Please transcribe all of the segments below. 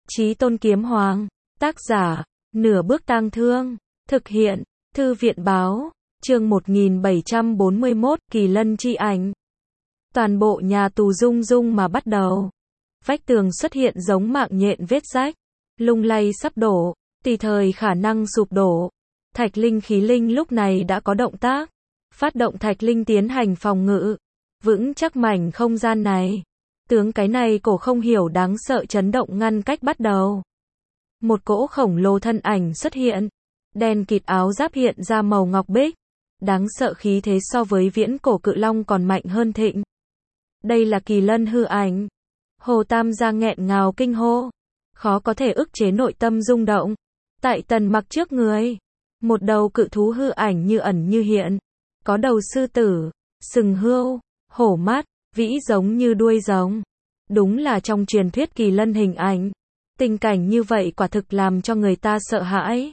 Chí Tôn Kiếm Hoàng. Tác giả, Nửa Bước Tang Thương. Thực hiện, Thư viện báo. Chương 1741, Kỳ Lân chi ảnh. Toàn bộ nhà tù rung rung mà bắt đầu. Vách tường xuất hiện giống mạng nhện vết rách, lung lay sắp đổ, tùy thời khả năng sụp đổ. Thạch Linh khí linh lúc này đã có động tác, phát động Thạch Linh tiến hành phòng ngự, vững chắc mảnh không gian này. Tướng cái này cổ không hiểu đáng sợ chấn động ngăn cách bắt đầu. Một cỗ khổng lồ thân ảnh xuất hiện, đen kịt áo giáp hiện ra màu ngọc bích, đáng sợ khí thế so với viễn cổ cự long còn mạnh hơn thịnh. Đây là Kỳ Lân hư ảnh. Hồ Tam Giang nghẹn ngào kinh hô, khó có thể ức chế nội tâm rung động. Tại Tần Mặc trước người, một đầu cự thú hư ảnh như ẩn như hiện, có đầu sư tử, sừng hươu, hổ mắt, vĩ giống như đuôi rồng. Đúng là trong truyền thuyết Kỳ Lân hình ảnh. Tình cảnh như vậy quả thực làm cho người ta sợ hãi.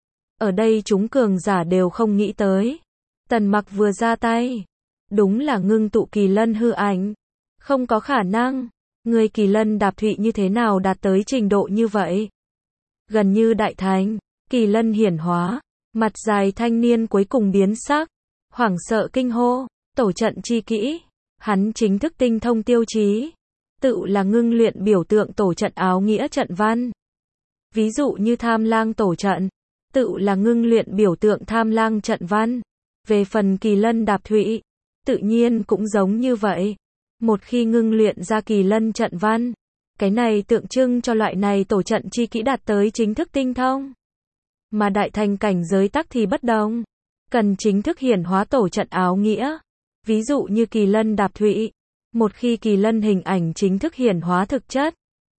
Ở đây chúng cường giả đều không nghĩ tới. Tần Mặc vừa ra tay, đúng là ngưng tụ Kỳ Lân hư ảnh. Không có khả năng, người Kỳ Lân đạp thụy như thế nào đạt tới trình độ như vậy? Gần như đại thánh, Kỳ Lân hiển hóa, mặt dài thanh niên cuối cùng biến sắc, hoảng sợ kinh hô, tổ trận chi kỹ. Hắn chính thức tinh thông tiêu chí, tự là ngưng luyện biểu tượng tổ trận áo nghĩa trận văn. Ví dụ như Tham Lang tổ trận, tự là ngưng luyện biểu tượng Tham Lang trận văn. Về phần Kỳ Lân đạp thụy, tự nhiên cũng giống như vậy. Một khi ngưng luyện ra Kỳ Lân trận văn, cái này tượng trưng cho loại này tổ trận chi kỹ đạt tới chính thức tinh thông. Mà đại thành cảnh giới tắc thì bất đồng, cần chính thức hiển hóa tổ trận áo nghĩa. Ví dụ như Kỳ Lân đạp thụy, một khi Kỳ Lân hình ảnh chính thức hiển hóa thực chất,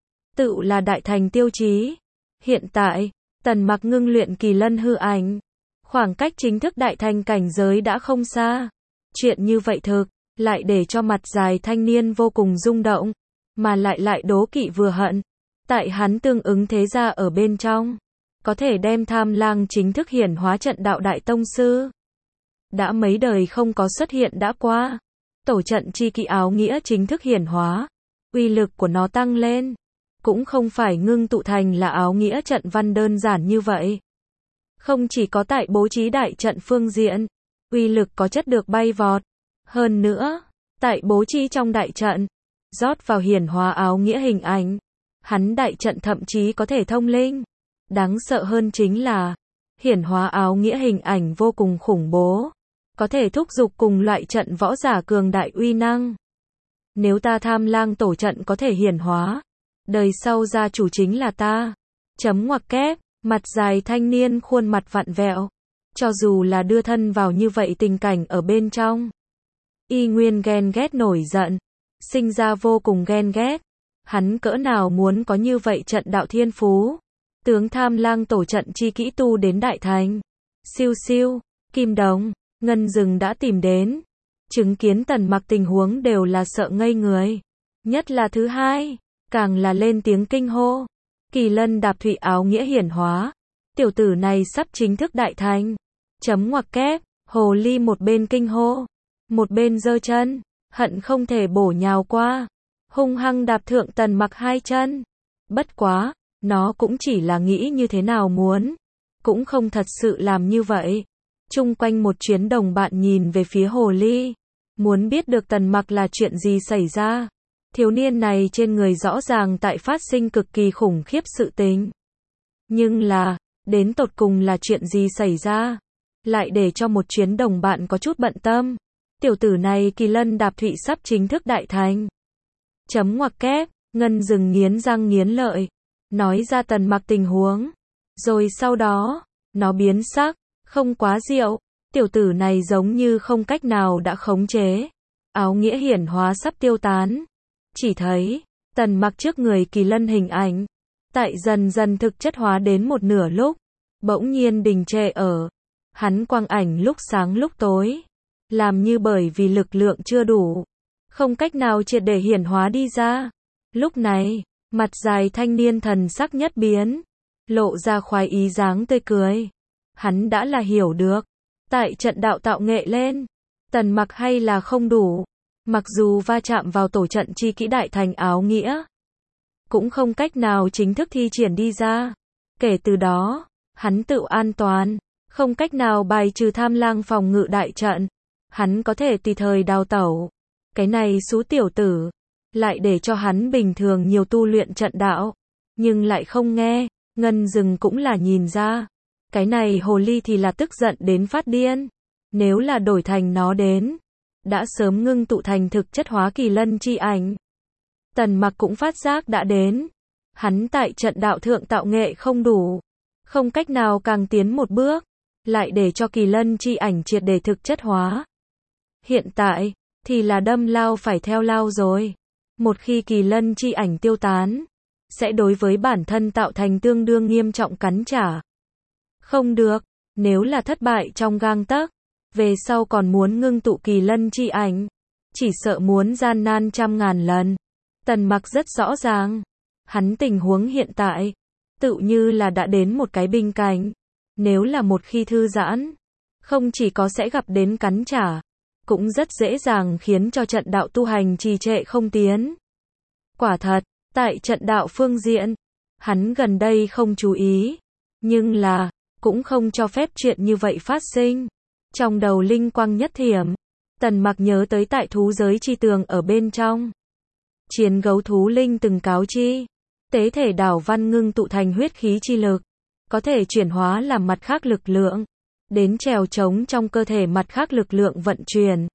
tự là đại thành tiêu chí. Hiện tại, Tần Mặc ngưng luyện Kỳ Lân hư ảnh, khoảng cách chính thức đại thành cảnh giới đã không xa. Chuyện như vậy thực lại để cho mặt dài thanh niên vô cùng rung động, mà lại đố kỵ vừa hận. Tại hắn tương ứng thế gia ở bên trong, có thể đem Tham Lang chính thức hiển hóa trận đạo đại tông sư. Đã mấy đời không có xuất hiện đã qua. Tổ trận chi kỹ áo nghĩa chính thức hiển hóa, uy lực của nó tăng lên, cũng không phải ngưng tụ thành là áo nghĩa trận văn đơn giản như vậy. Không chỉ có tại bố trí đại trận phương diện, uy lực có chất được bay vọt. Hơn nữa, tại bố trí trong đại trận, rót vào hiển hóa áo nghĩa hình ảnh, hắn đại trận thậm chí có thể thông linh. Đáng sợ hơn chính là, hiển hóa áo nghĩa hình ảnh vô cùng khủng bố, có thể thúc giục cùng loại trận võ giả cường đại uy năng. Nếu ta Tham Lang tổ trận có thể hiển hóa, đời sau gia chủ chính là ta. Chấm ngoặc kép, mặt dài thanh niên khuôn mặt vặn vẹo. Cho dù là đưa thân vào như vậy tình cảnh ở bên trong, y nguyên ghen ghét nổi giận, sinh ra vô cùng ghen ghét. Hắn cỡ nào muốn có như vậy trận đạo thiên phú. Tướng Tham Lang tổ trận chi kỹ tu đến đại thành. Siêu siêu, Kim Đồng, Ngân Dừng đã tìm đến. Chứng kiến Tần Mặc tình huống đều là sợ ngây người. Nhất là thứ hai, càng là lên tiếng kinh hô. Kỳ Lân đạp thụy áo nghĩa hiển hóa. Tiểu tử này sắp chính thức đại thành. Chấm ngoặc kép, hồ ly một bên kinh hô, một bên giơ chân, hận không thể bổ nhào qua, hung hăng đạp thượng Tần Mặc hai chân. Bất quá, nó cũng chỉ là nghĩ như thế nào muốn, cũng không thật sự làm như vậy. Chung quanh một chuyến đồng bạn nhìn về phía hồ ly, muốn biết được Tần Mặc là chuyện gì xảy ra. Thiếu niên này trên người rõ ràng tại phát sinh cực kỳ khủng khiếp sự tình. Nhưng là, đến tột cùng là chuyện gì xảy ra? Lại để cho một chuyến đồng bạn có chút bận tâm. Tiểu tử này Kỳ Lân đạp thụy sắp chính thức đại thành. Chấm ngoặc kép, Ngân Dừng nghiến răng nghiến lợi, nói ra Tần Mặc tình huống. Rồi sau đó, nó biến sắc, không quá diệu. Tiểu tử này giống như không cách nào đã khống chế. Áo nghĩa hiển hóa sắp tiêu tán. Chỉ thấy, Tần Mặc trước người Kỳ Lân hình ảnh, tại dần dần thực chất hóa đến một nửa lúc, bỗng nhiên đình trệ ở. Hắn quang ảnh lúc sáng lúc tối, làm như bởi vì lực lượng chưa đủ, không cách nào triệt để hiển hóa đi ra. Lúc này, mặt dài thanh niên thần sắc nhất biến, lộ ra khoái ý dáng tươi cười. Hắn đã là hiểu được, tại trận đạo tạo nghệ lên, Tần Mặc hay là không đủ. Mặc dù va chạm vào tổ trận chi kỹ đại thành áo nghĩa, cũng không cách nào chính thức thi triển đi ra. Kể từ đó, hắn tự an toàn, không cách nào bài trừ Tham Lang phòng ngự đại trận. Hắn có thể tùy thời đào tẩu. Cái này xú tiểu tử, lại để cho hắn bình thường nhiều tu luyện trận đạo, nhưng lại không nghe. Ngân Dừng cũng là nhìn ra, cái này hồ ly thì là tức giận đến phát điên. Nếu là đổi thành nó đến, đã sớm ngưng tụ thành thực chất hóa kỳ lân chi ảnh. Tần Mặc cũng phát giác đã đến. Hắn tại trận đạo thượng tạo nghệ không đủ, không cách nào càng tiến một bước, lại để cho kỳ lân chi ảnh triệt để thực chất hóa. Hiện tại, thì là đâm lao phải theo lao rồi. Một khi kỳ lân chi ảnh tiêu tán, sẽ đối với bản thân tạo thành tương đương nghiêm trọng cắn trả. Không được, nếu là thất bại trong gang tấc, về sau còn muốn ngưng tụ kỳ lân chi ảnh, chỉ sợ muốn gian nan trăm ngàn lần. Tần Mặc rất rõ ràng, hắn tình huống hiện tại, tự như là đã đến một cái bình cảnh. Nếu là một khi thư giãn, không chỉ có sẽ gặp đến cắn trả, cũng rất dễ dàng khiến cho trận đạo tu hành trì trệ không tiến. Quả thật, tại trận đạo phương diện, hắn gần đây không chú ý, nhưng là, cũng không cho phép chuyện như vậy phát sinh. Trong đầu linh quang nhất thiểm, Tần Mặc nhớ tới tại thú giới chi tường ở bên trong. Chiến gấu thú linh từng cáo chi, tế thể đảo văn ngưng tụ thành huyết khí chi lực, có thể chuyển hóa làm mặt khác lực lượng, đến trèo trống trong cơ thể mặt khác lực lượng vận chuyển.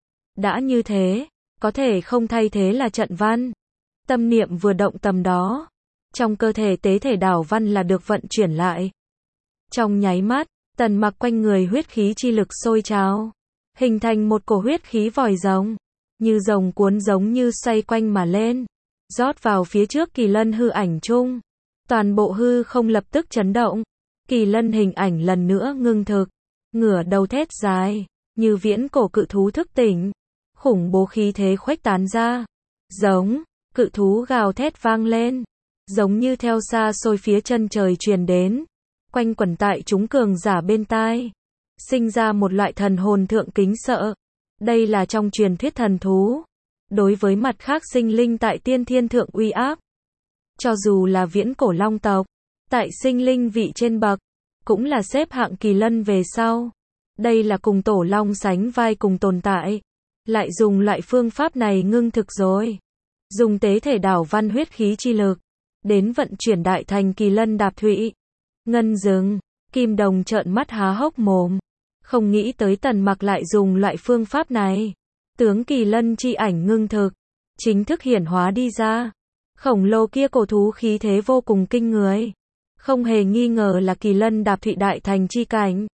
Đã như thế, có thể không thay thế là trận văn. Tâm niệm vừa động tầm đó, trong cơ thể tế thể đảo văn là được vận chuyển lại. Trong nháy mắt, Tần Mặc quanh người huyết khí chi lực sôi trào, hình thành một cổ huyết khí vòi rồng, như rồng cuốn giống như xoay quanh mà lên, rót vào phía trước kỳ lân hư ảnh chung. Toàn bộ hư không lập tức chấn động, kỳ lân hình ảnh lần nữa ngưng thực, ngửa đầu thét dài, như viễn cổ cự thú thức tỉnh, khủng bố khí thế khuếch tán ra. Giống, cự thú gào thét vang lên, giống như theo xa xôi phía chân trời truyền đến, quanh quẩn tại chúng cường giả bên tai, sinh ra một loại thần hồn thượng kính sợ. Đây là trong truyền thuyết thần thú, đối với mặt khác sinh linh tại tiên thiên thượng uy áp. Cho dù là viễn cổ long tộc, tại sinh linh vị trên bậc, cũng là xếp hạng kỳ lân về sau. Đây là cùng tổ long sánh vai cùng tồn tại, lại dùng loại phương pháp này ngưng thực rồi. Dùng tế thể đảo văn huyết khí chi lực, đến vận chuyển đại thành kỳ lân đạp thụy. Ngân Dừng, Kim Đồng trợn mắt há hốc mồm, không nghĩ tới Tần Mặc lại dùng loại phương pháp này. Tướng kỳ lân chi ảnh ngưng thực, chính thức hiển hóa đi ra. Khổng lồ kia cổ thú khí thế vô cùng kinh người, không hề nghi ngờ là kỳ lân đạp thụy đại thành chi cảnh.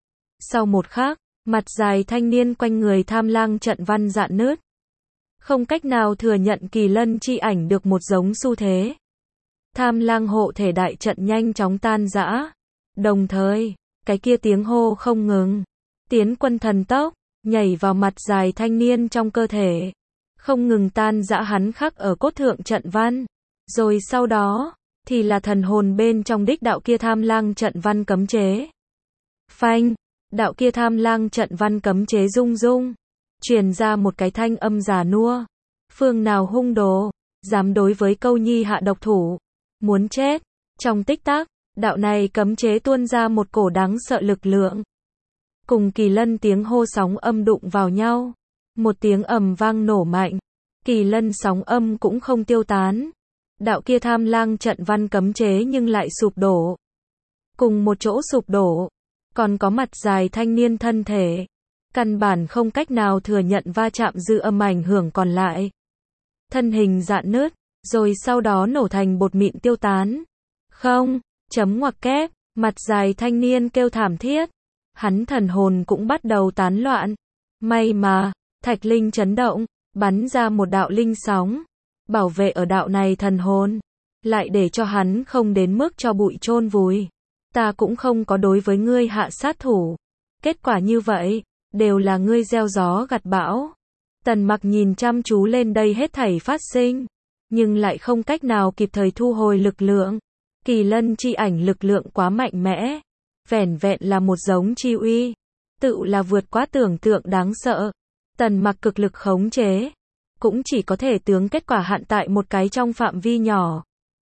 Sau một khắc, mặt dài thanh niên quanh người Tham Lang trận văn rạn nứt, không cách nào thừa nhận kỳ lân chi ảnh được một giống xu thế. Tham Lang hộ thể đại trận nhanh chóng tan rã, đồng thời, cái kia tiếng hô không ngừng, tiến quân thần tốc, nhảy vào mặt dài thanh niên trong cơ thể, không ngừng tan rã hắn khắc ở cốt thượng trận văn. Rồi sau đó, thì là thần hồn bên trong đích đạo kia Tham Lang trận văn cấm chế. Phanh, đạo kia Tham Lang trận văn cấm chế rung rung, truyền ra một cái thanh âm già nua. Phương nào hung đồ, dám đối với Câu Nhi hạ độc thủ, muốn chết. Trong tích tắc, đạo này cấm chế tuôn ra một cổ đáng sợ lực lượng. Cùng kỳ lân tiếng hô sóng âm đụng vào nhau. Một tiếng ầm vang nổ mạnh, kỳ lân sóng âm cũng không tiêu tán. Đạo kia Tham Lang trận văn cấm chế nhưng lại sụp đổ. Cùng một chỗ sụp đổ, còn có mặt dài thanh niên thân thể, căn bản không cách nào thừa nhận va chạm dư âm ảnh hưởng còn lại. Thân hình rạn nứt, rồi sau đó nổ thành bột mịn tiêu tán. Không, chấm ngoặc kép, mặt dài thanh niên kêu thảm thiết. Hắn thần hồn cũng bắt đầu tán loạn. May mà, thạch linh chấn động, bắn ra một đạo linh sóng, bảo vệ ở đạo này thần hồn, lại để cho hắn không đến mức cho bụi chôn vùi. Ta cũng không có đối với ngươi hạ sát thủ. Kết quả như vậy, đều là ngươi gieo gió gặt bão. Tần Mặc nhìn chăm chú lên đây hết thảy phát sinh, nhưng lại không cách nào kịp thời thu hồi lực lượng. Kỳ lân chi ảnh lực lượng quá mạnh mẽ, vẻn vẹn là một giống chi uy, tự là vượt quá tưởng tượng đáng sợ. Tần Mặc cực lực khống chế, cũng chỉ có thể tướng kết quả hạn tại một cái trong phạm vi nhỏ.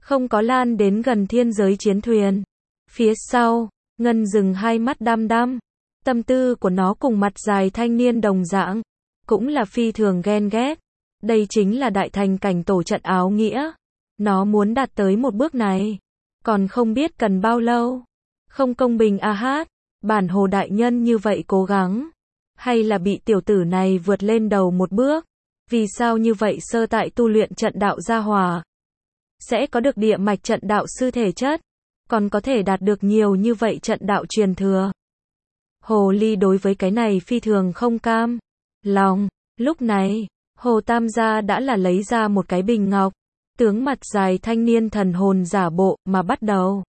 không có lan đến gần thiên giới chiến thuyền. Phía sau, Ngân dừng hai mắt đăm đăm. Tâm tư của nó cùng mặt dài thanh niên đồng dạng, cũng là phi thường ghen ghét. Đây chính là đại thành cảnh tổ trận áo nghĩa. Nó muốn đạt tới một bước này, còn không biết cần bao lâu. Không công bình a hát, bản hồ đại nhân như vậy cố gắng, hay là bị tiểu tử này vượt lên đầu một bước. Vì sao như vậy sơ tại tu luyện trận đạo gia hòa, sẽ có được địa mạch trận đạo sư thể chất, còn có thể đạt được nhiều như vậy trận đạo truyền thừa. Hồ ly đối với cái này phi thường không cam lòng. Lúc này, Hồ Tam gia đã là lấy ra một cái bình ngọc, tướng mặt dài thanh niên thần hồn giả bộ mà bắt đầu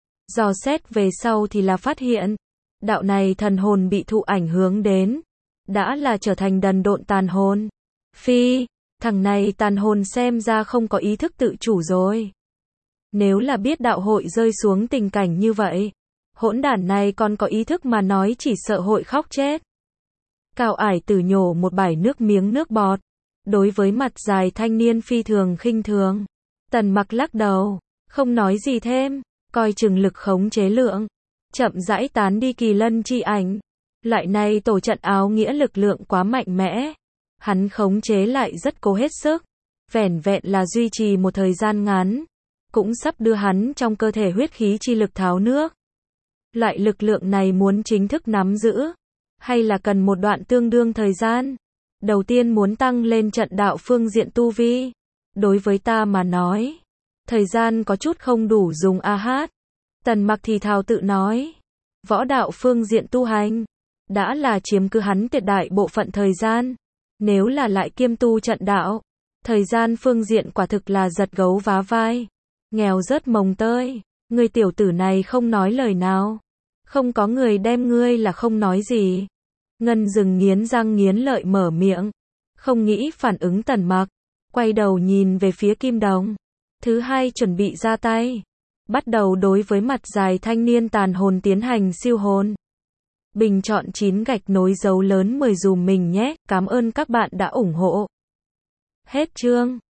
dò xét về sau thì là phát hiện, đạo này thần hồn bị thụ ảnh hướng đến, đã là trở thành đần độn tàn hồn. Phi, thằng này tàn hồn xem ra không có ý thức tự chủ rồi. Nếu là biết đạo hội rơi xuống tình cảnh như vậy, hỗn đản này còn có ý thức mà nói chỉ sợ hội khóc chết. Cao Ải Tử nhổ một bãi nước bọt, đối với mặt dài thanh niên phi thường khinh thường. Tần Mặc lắc đầu, không nói gì thêm, coi chừng lực khống chế lượng, chậm rãi tán đi kỳ lân chi ảnh. Loại này tổ trận áo nghĩa lực lượng quá mạnh mẽ, hắn khống chế lại rất cố hết sức, vẻn vẹn là duy trì một thời gian ngắn, cũng sắp đưa hắn trong cơ thể huyết khí chi lực tháo nước. Loại lực lượng này muốn chính thức nắm giữ, hay là cần một đoạn tương đương thời gian. Đầu tiên muốn tăng lên trận đạo phương diện tu vi. Đối với ta mà nói, thời gian có chút không đủ dùng a hát. Tần Mặc thì thào tự nói, võ đạo phương diện tu hành, đã là chiếm cứ hắn tuyệt đại bộ phận thời gian. Nếu là lại kiêm tu trận đạo, thời gian phương diện quả thực là giật gấu vá vai, nghèo rớt mồng tơi. Người tiểu tử này không nói lời nào, không có người đem ngươi là không nói gì. Ngân dừng nghiến răng nghiến lợi mở miệng, không nghĩ phản ứng Tần Mặc, quay đầu nhìn về phía Kim Đồng. Thứ hai chuẩn bị ra tay, bắt đầu đối với mặt dài thanh niên tàn hồn tiến hành siêu hồn. Bình chọn 9 gạch nối dấu lớn 10 dùm mình nhé, cảm ơn các bạn đã ủng hộ. Hết chương.